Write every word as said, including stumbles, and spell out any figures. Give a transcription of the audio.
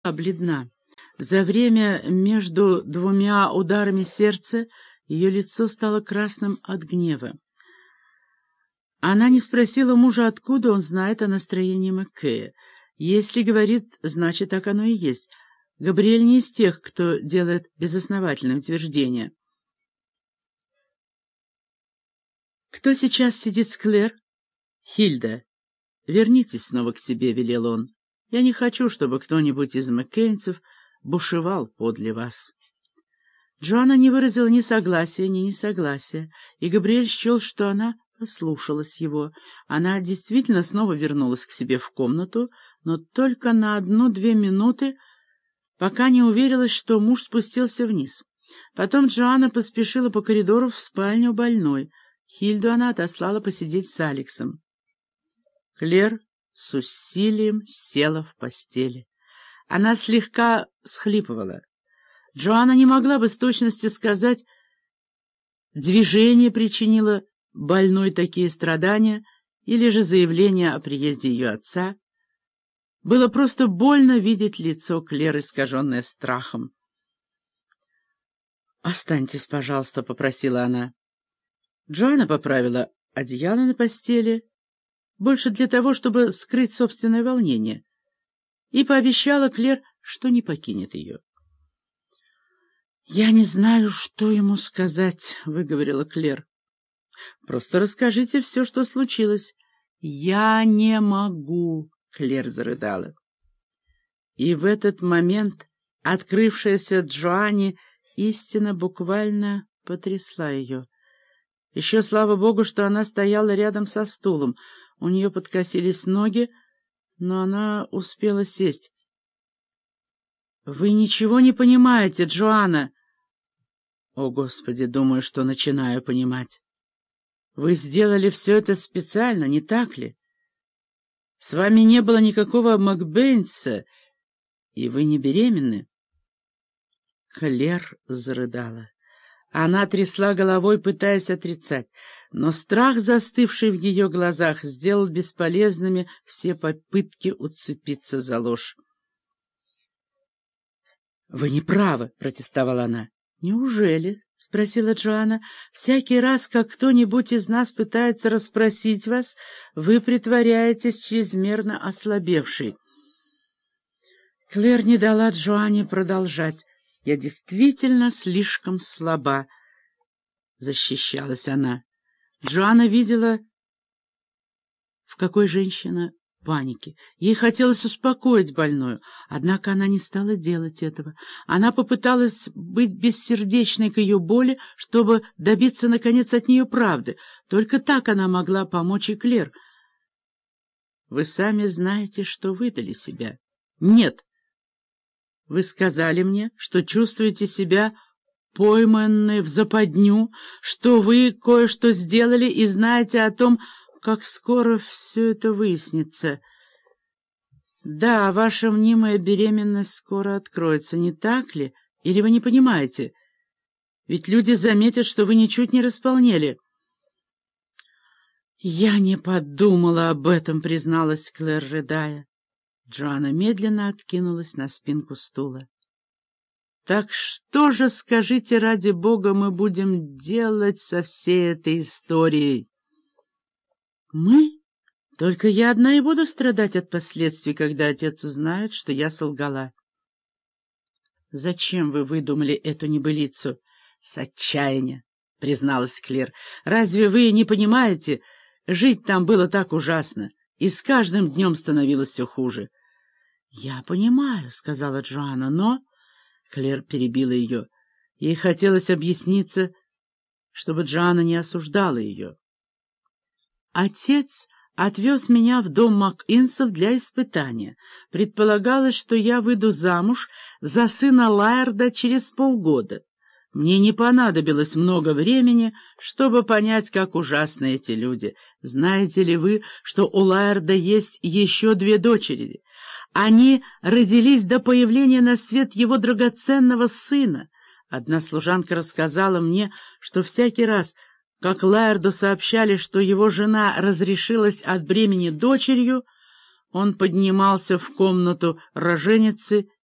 бледна. За время между двумя ударами сердца ее лицо стало красным от гнева. Она не спросила мужа, откуда он знает о настроении Маккея. Если говорит, значит, так оно и есть. Габриэль не из тех, кто делает безосновательные утверждения. «Кто сейчас сидит с Клэр?» «Хильда. Вернитесь снова к себе», — велел он. «Я не хочу, чтобы кто-нибудь из маккейнцев бушевал подле вас». Джоанна не выразила ни согласия, ни несогласия, и Габриэль счел, что она послушалась его. Она действительно снова вернулась к себе в комнату, но только на одну-две минуты, пока не уверилась, что муж спустился вниз. Потом Джоанна поспешила по коридору в спальню больной. Хильду она отослала посидеть с Алексом. Клэр с усилием села в постели. Она слегка всхлипывала. Джоанна не могла бы с точностью сказать, движение причинило больной такие страдания или же заявление о приезде ее отца. Было просто больно видеть лицо Клэр, искаженное страхом. «Останьтесь, пожалуйста», — попросила она. Джоанна поправила одеяло на постели, больше для того, чтобы скрыть собственное волнение, и пообещала Клэр, что не покинет ее. «Я не знаю, что ему сказать», — выговорила Клэр. «Просто расскажите все, что случилось». «Я не могу», — Клэр зарыдала. И в этот момент открывшаяся Джоанне истина буквально потрясла ее. Еще слава богу, что она стояла рядом со стулом. У нее подкосились ноги, но она успела сесть. «Вы ничего не понимаете, Джоанна!» «О, Господи, думаю, что начинаю понимать. Вы сделали все это специально, не так ли? С вами не было никакого Макбейнса, и вы не беременны?» Клэр зарыдала. Она трясла головой, пытаясь отрицать, но страх, застывший в ее глазах, сделал бесполезными все попытки уцепиться за ложь. «Вы не правы», — протестовала она. «Неужели?» — спросила Джоанна. «Всякий раз, как кто-нибудь из нас пытается расспросить вас, вы притворяетесь чрезмерно ослабевшей». Клэр не дала Джоанне продолжать. «Я действительно слишком слаба», — защищалась она. Джоанна видела, в какой женщина панике. Ей хотелось успокоить больную, однако она не стала делать этого. Она попыталась быть бессердечной к ее боли, чтобы добиться, наконец, от нее правды. Только так она могла помочь и Клэр. «Вы сами знаете, что выдали себя». «Нет». «Вы сказали мне, что чувствуете себя пойманной в западню, что вы кое-что сделали и знаете о том, как скоро все это выяснится. Да, ваша мнимая беременность скоро откроется, не так ли? Или вы не понимаете? Ведь люди заметят, что вы ничуть не располнели». «Я не подумала об этом», — призналась Клэр, рыдая. Джоанна медленно откинулась на спинку стула. «Так что же, скажите, ради бога, мы будем делать со всей этой историей?» «Мы? Только я одна и буду страдать от последствий, когда отец узнает, что я солгала». «Зачем вы выдумали эту небылицу?» «С отчаяния», — призналась Клэр. «Разве вы не понимаете? Жить там было так ужасно, и с каждым днем становилось все хуже». «Я понимаю», — сказала Джоанна, — «но...» Клэр перебила ее. Ей хотелось объясниться, чтобы Джоанна не осуждала ее. «Отец отвез меня в дом Макинсов для испытания. Предполагалось, что я выйду замуж за сына Лаэрда через полгода. Мне не понадобилось много времени, чтобы понять, как ужасны эти люди. Знаете ли вы, что у Лаэрда есть еще две дочери? Они родились до появления на свет его драгоценного сына. Одна служанка рассказала мне, что всякий раз, как Лаэрду сообщали, что его жена разрешилась от бремени дочерью, он поднимался в комнату роженицы